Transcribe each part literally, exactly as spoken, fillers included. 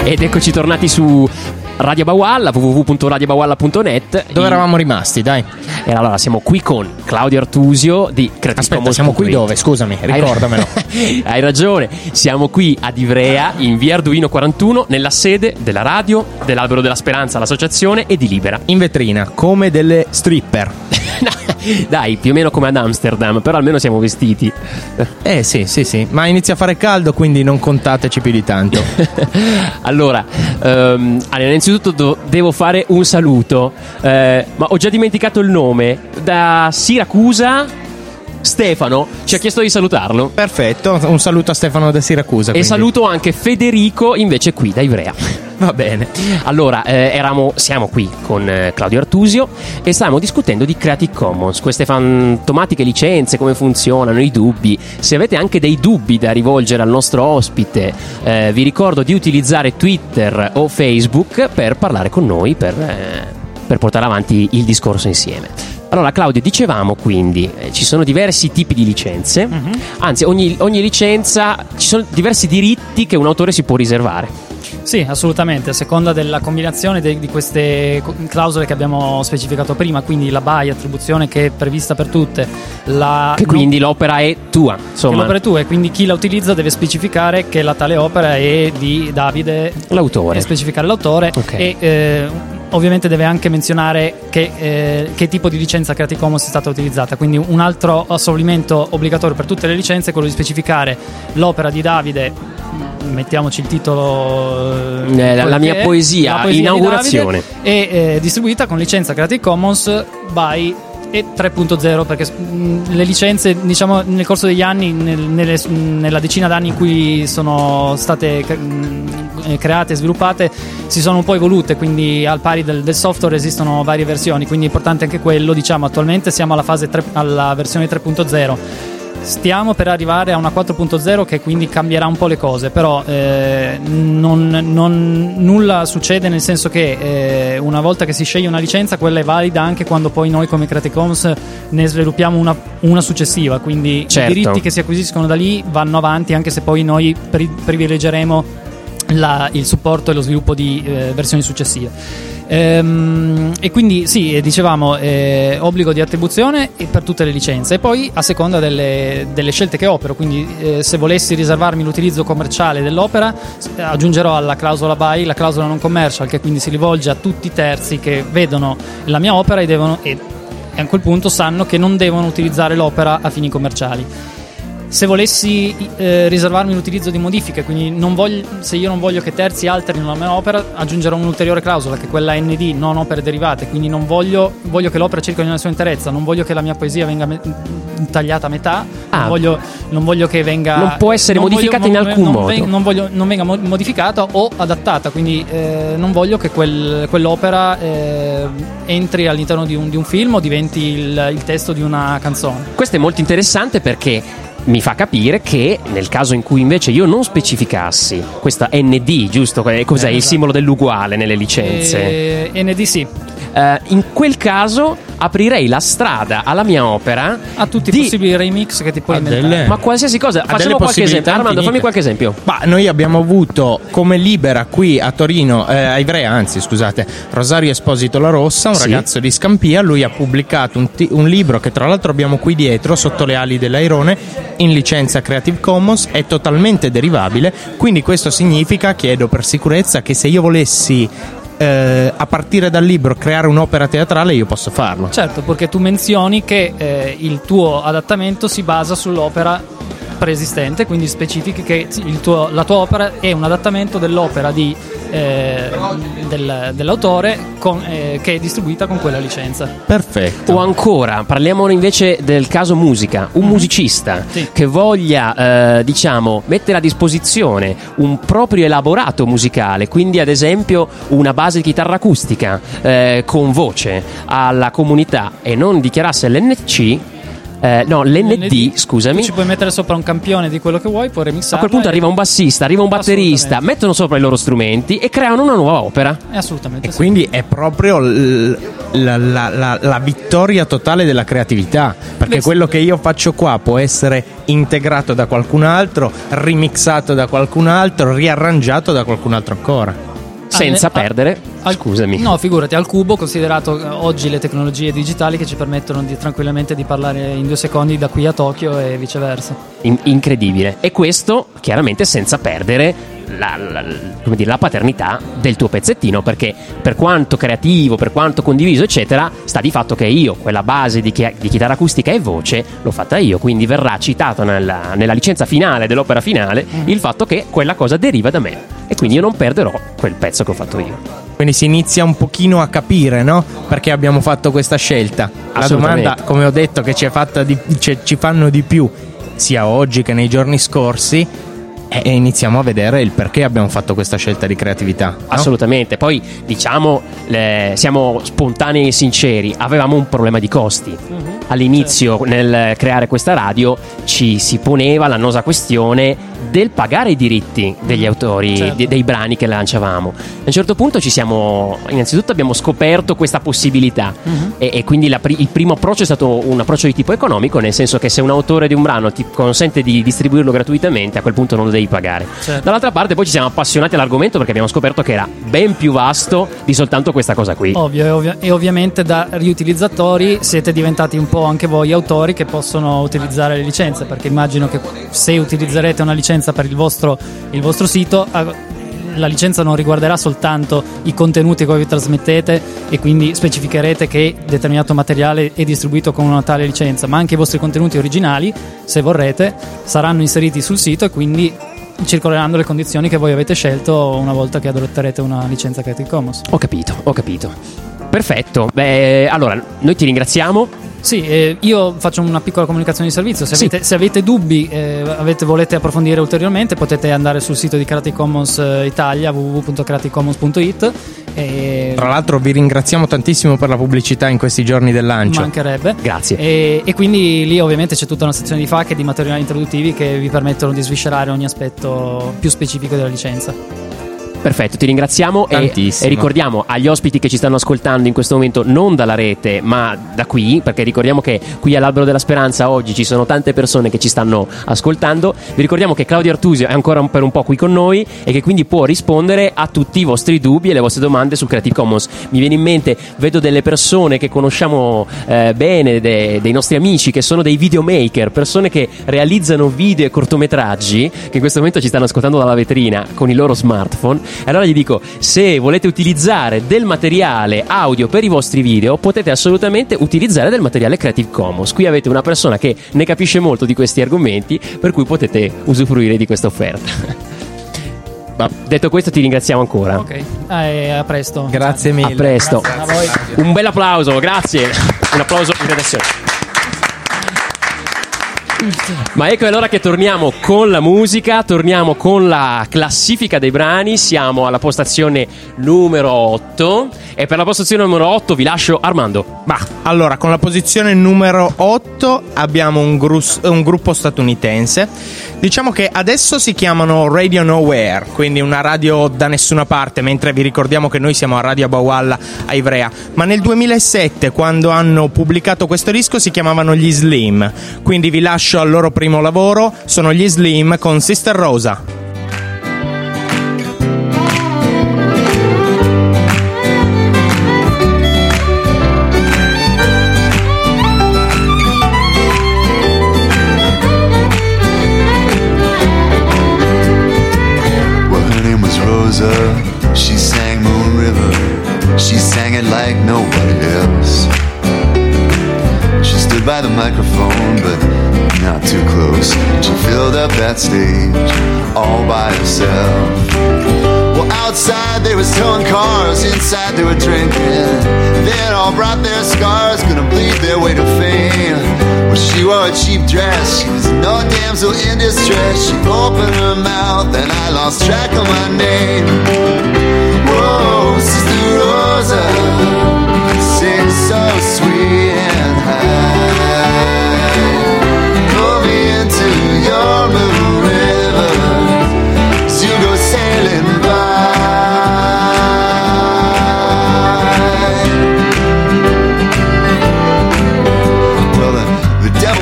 Ed eccoci tornati su Radio Bawalla, w w w punto radio bawalla punto net. Dove eravamo rimasti, dai? E allora siamo qui con Claudio Artusio di Creative Aspetta, Commons. siamo qui dove? Scusami, ricordamelo. Hai, hai ragione, siamo qui ad Ivrea, in via Arduino quarantuno, nella sede della radio, dell'Albero della Speranza, l'associazione e di Libera. In vetrina, come delle stripper. Dai, più o meno come ad Amsterdam, però almeno siamo vestiti. Eh sì, sì, sì, ma inizia a fare caldo, quindi non contateci più di tanto. Allora, um, allora, innanzitutto do- devo fare un saluto, eh, ma ho già dimenticato il nome. Da Siracusa, Stefano ci ha chiesto di salutarlo. Perfetto, un saluto a Stefano da Siracusa. E quindi saluto anche Federico, invece qui da Ivrea. Va bene. Allora, eh, eravamo, siamo qui con eh, Claudio Artusio e stavamo discutendo di Creative Commons, queste fantomatiche licenze, come funzionano, i dubbi. Se avete anche dei dubbi da rivolgere al nostro ospite, eh, vi ricordo di utilizzare Twitter o Facebook per parlare con noi, per, eh, per portare avanti il discorso insieme. Allora, Claudio, dicevamo quindi, eh, ci sono diversi tipi di licenze, mm-hmm. anzi ogni, ogni licenza, ci sono diversi diritti che un autore si può riservare. Sì, assolutamente, a seconda della combinazione de- di queste clausole che abbiamo specificato prima, quindi la B A I, attribuzione che è prevista per tutte, la che quindi non... l'opera è tua, insomma. Che l'opera è tua e quindi chi la utilizza deve specificare che la tale opera è di Davide, l'autore, e specificare l'autore, okay. E eh, ovviamente deve anche menzionare che, eh, che tipo di licenza Creative Commons è stata utilizzata. Quindi un altro assolvimento obbligatorio per tutte le licenze è quello di specificare l'opera di Davide, mettiamoci il titolo, eh, la, la mia è, poesia, la poesia inaugurazione, è eh, distribuita con licenza Creative Commons by e tre punto zero, perché mh, le licenze, diciamo, nel corso degli anni, nel, nelle, nella decina d'anni in cui sono state mh, create e sviluppate, si sono un po' evolute, quindi al pari del, del software esistono varie versioni, quindi è importante anche quello. Diciamo, attualmente siamo alla fase tre, alla versione tre punto zero. Stiamo per arrivare a una quattro punto zero che quindi cambierà un po' le cose, però eh, non, non, nulla succede, nel senso che eh, una volta che si sceglie una licenza, quella è valida anche quando poi noi come Creative Commons ne sviluppiamo una, una successiva, quindi certo. I diritti che si acquisiscono da lì vanno avanti, anche se poi noi pri- privilegeremo la, il supporto e lo sviluppo di eh, versioni successive. Ehm, e quindi sì, dicevamo, eh, obbligo di attribuzione per tutte le licenze, e poi a seconda delle, delle scelte che opero, quindi eh, se volessi riservarmi l'utilizzo commerciale dell'opera, aggiungerò alla clausola B A I la clausola non commercial, che quindi si rivolge a tutti i terzi che vedono la mia opera e, devono, e, e a quel punto sanno che non devono utilizzare l'opera a fini commerciali. Se volessi eh, riservarmi l'utilizzo di modifiche, quindi non voglio, se io non voglio che terzi alterino la mia opera, aggiungerò un'ulteriore clausola, che è quella N D, non opere derivate, quindi non voglio, voglio che l'opera circoli nella sua interezza, non voglio che la mia poesia venga me- tagliata a metà, ah. non, voglio, non voglio che venga... Non può essere non modificata voglio, in alcun non, modo. Ven- non, voglio, non venga mo- modificata o adattata, quindi eh, non voglio che quel, quell'opera eh, entri all'interno di un, di un film o diventi il, il testo di una canzone. Questo è molto interessante, perché mi fa capire che nel caso in cui invece io non specificassi questa N D, giusto? Cos'è eh, il esatto. simbolo dell'uguale nelle licenze? Eh, N D sì. Uh, in quel caso aprirei la strada alla mia opera a tutti di... i possibili remix che ti puoi inventare, delle... ma qualsiasi cosa. Facciamo qualche esempio. Armando, fammi qualche esempio. Ma noi abbiamo avuto come Libera qui a Torino, eh, a Ivrea anzi scusate, Rosario Esposito La Rossa, un sì. ragazzo di Scampia. Lui ha pubblicato un, t- un libro che tra l'altro abbiamo qui dietro, Sotto le ali dell'Airone, in licenza Creative Commons, è totalmente derivabile, quindi questo significa, chiedo per sicurezza, che se io volessi Eh, a partire dal libro creare un'opera teatrale, io posso farlo. Certo, perché tu menzioni che eh, il tuo adattamento si basa sull'opera preesistente, quindi specifichi che il tuo, la tua opera è un adattamento dell'opera di, eh, del, dell'autore con, eh, che è distribuita con quella licenza. Perfetto. O ancora, parliamo invece del caso musica, un mm-hmm. musicista sì. che voglia eh, diciamo mettere a disposizione un proprio elaborato musicale, quindi ad esempio una base di chitarra acustica eh, con voce alla comunità, e non dichiarasse l'N C, Eh, no, l'N D, L'N D, scusami. Tu ci puoi mettere sopra un campione di quello che vuoi, puoi remixarlo. A quel punto e- arriva un bassista, arriva un batterista, mettono sopra i loro strumenti e creano una nuova opera. Eh, assolutamente E sì. quindi è proprio l- la, la- la- la vittoria totale della creatività, perché Beh, quello che io faccio qua può essere integrato da qualcun altro, remixato da qualcun altro, riarrangiato da qualcun altro ancora. Senza Al- perdere, al- scusami. No, figurati, al cubo, considerato eh, oggi le tecnologie digitali che ci permettono di, tranquillamente di parlare in due secondi da qui a Tokyo e viceversa. In- incredibile. E questo chiaramente senza perdere la, la- come dire, la paternità del tuo pezzettino, perché per quanto creativo, per quanto condiviso eccetera, sta di fatto che io quella base di, chi- di chitarra acustica e voce l'ho fatta io, quindi verrà citato nella, nella licenza finale dell'opera finale il fatto che quella cosa deriva da me e quindi io non perderò quel pezzo che ho fatto io. Quindi si inizia un pochino a capire, no? Perché abbiamo fatto questa scelta. La Assolutamente. domanda, come ho detto, che ci, è fatta di, ci, ci fanno di più sia oggi che nei giorni scorsi, e iniziamo a vedere il perché abbiamo fatto questa scelta di creatività, no? Assolutamente. Poi diciamo, le- siamo spontanei e sinceri, avevamo un problema di costi. All'inizio, nel creare questa radio, ci si poneva l'annosa questione del pagare i diritti degli autori, Certo. de- dei brani che lanciavamo. A un certo punto ci siamo, innanzitutto abbiamo scoperto questa possibilità e, e quindi la pri- il primo approccio è stato un approccio di tipo economico, nel senso che se un autore di un brano ti consente di distribuirlo gratuitamente, a quel punto non lo devi pagare. Certo. Dall'altra parte poi ci siamo appassionati all'argomento perché abbiamo scoperto che era ben più vasto di soltanto questa cosa qui. Ovvio, e, ovvio- e ovviamente da riutilizzatori siete diventati un po' anche voi autori che possono utilizzare le licenze, perché immagino che se utilizzerete una licenza per il vostro, il vostro sito, eh, la licenza non riguarderà soltanto i contenuti che voi trasmettete e quindi specificherete che determinato materiale è distribuito con una tale licenza, ma anche i vostri contenuti originali, se vorrete, saranno inseriti sul sito e quindi circoleranno le condizioni che voi avete scelto una volta che adotterete una licenza Creative Commons. Ho capito, ho capito. Perfetto. Beh, allora, noi ti ringraziamo. Sì, eh, io faccio una piccola comunicazione di servizio. Se Sì. avete, se avete dubbi, eh, avete, volete approfondire ulteriormente, potete andare sul sito di Creative Commons eh, Italia, w w w punto creative commons punto i t. E Tra l'altro vi ringraziamo tantissimo per la pubblicità in questi giorni del lancio. mancherebbe. Grazie. E, e quindi lì ovviamente c'è tutta una sezione di F A Q e di materiali introduttivi che vi permettono di sviscerare ogni aspetto più specifico della licenza. Perfetto, ti ringraziamo e, Tantissimo. e ricordiamo agli ospiti che ci stanno ascoltando in questo momento non dalla rete ma da qui, perché ricordiamo che qui all'Albero della Speranza oggi ci sono tante persone che ci stanno ascoltando. Vi ricordiamo che Claudio Artusio è ancora un- per un po' qui con noi e che quindi può rispondere a tutti i vostri dubbi e le vostre domande sul Creative Commons. Mi viene in mente, vedo delle persone che conosciamo eh, bene, de- dei nostri amici che sono dei videomaker, persone che realizzano video e cortometraggi che in questo momento ci stanno ascoltando dalla vetrina con i loro smartphone. Allora gli dico, se volete utilizzare del materiale audio per i vostri video, potete assolutamente utilizzare del materiale Creative Commons. Qui avete una persona che ne capisce molto di questi argomenti, per cui potete usufruire di questa offerta. Ma detto questo, ti ringraziamo ancora. Ok, ah, e a presto. Grazie A mille. presto. A voi. Un bel applauso, grazie. Un applauso in redazione. Ma ecco allora che torniamo con la musica, torniamo con la classifica dei brani, siamo alla postazione numero otto e per la postazione numero otto vi lascio Armando. Ma allora, con la posizione numero otto abbiamo un, grus- un gruppo statunitense. Diciamo che adesso si chiamano Radio Nowhere, quindi una radio da nessuna parte, mentre vi ricordiamo che noi siamo a Radio Bawalla a Ivrea. Ma nel duemilasette, quando hanno pubblicato questo disco, si chiamavano gli Slim. Quindi vi lascio al loro primo lavoro, sono gli Slim con Sister Rosa. She sang Moon River, she sang it like nobody else. She stood by the microphone, but not too close. She filled up that stage all by herself. Well, outside they was towing cars, inside they were drinking. They'd all brought their scars, gonna bleed their way to fame. Well, she wore a cheap dress, she was no damsel in distress. She opened her mouth and I lost track of my name. Whoa, Sister Rosa, sing so sweet and high.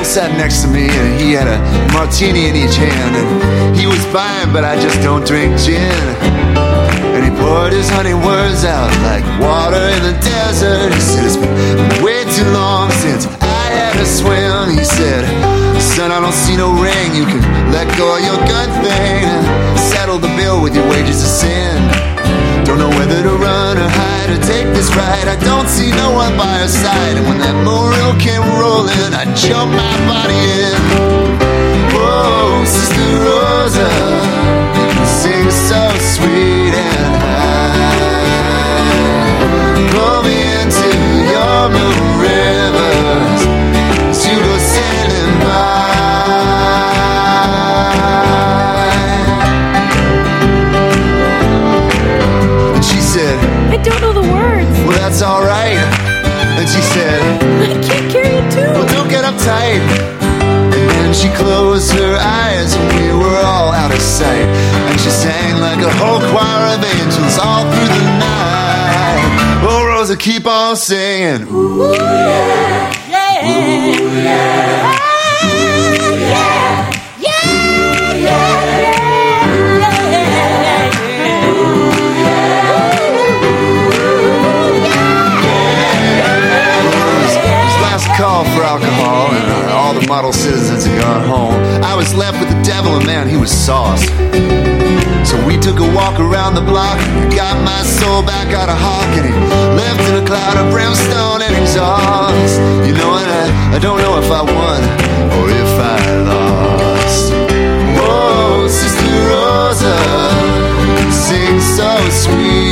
sat next to me and he had a martini in each hand. And he was buying, but I just don't drink gin. And he poured his honey words out like water in the desert. He said, it's been way too long since I had a swim. He said, son, I don't see no ring. You can let go of your gun thing. Settle the bill with your wages of sin. Don't know whether to run or hide or take this ride. I don't see no one by her side. And when that motorwheel came rolling, I jumped my body in. Whoa, Sister Rosa, sing so sweet and high. Blow me into your blue rivers as you go sailing by. I don't know the words. Well, that's alright. And she said, I can't carry a tune. well, don't get uptight. And then she closed her eyes and we were all out of sight. And she sang like a whole choir of angels all through the night. Oh, Rosa, keep on singing. Ooh, yeah, yeah. Ooh, yeah. Ooh, yeah. Yeah, yeah, yeah. Call for alcohol and uh, all the model citizens had gone home. I was left with the devil and man, he was sauce. So we took a walk around the block, got my soul back out of Hawk, and he left in a cloud of brimstone and exhaust. You know what, I, I don't know if I won or if I lost. Whoa, Sister Rosa, sing so sweet.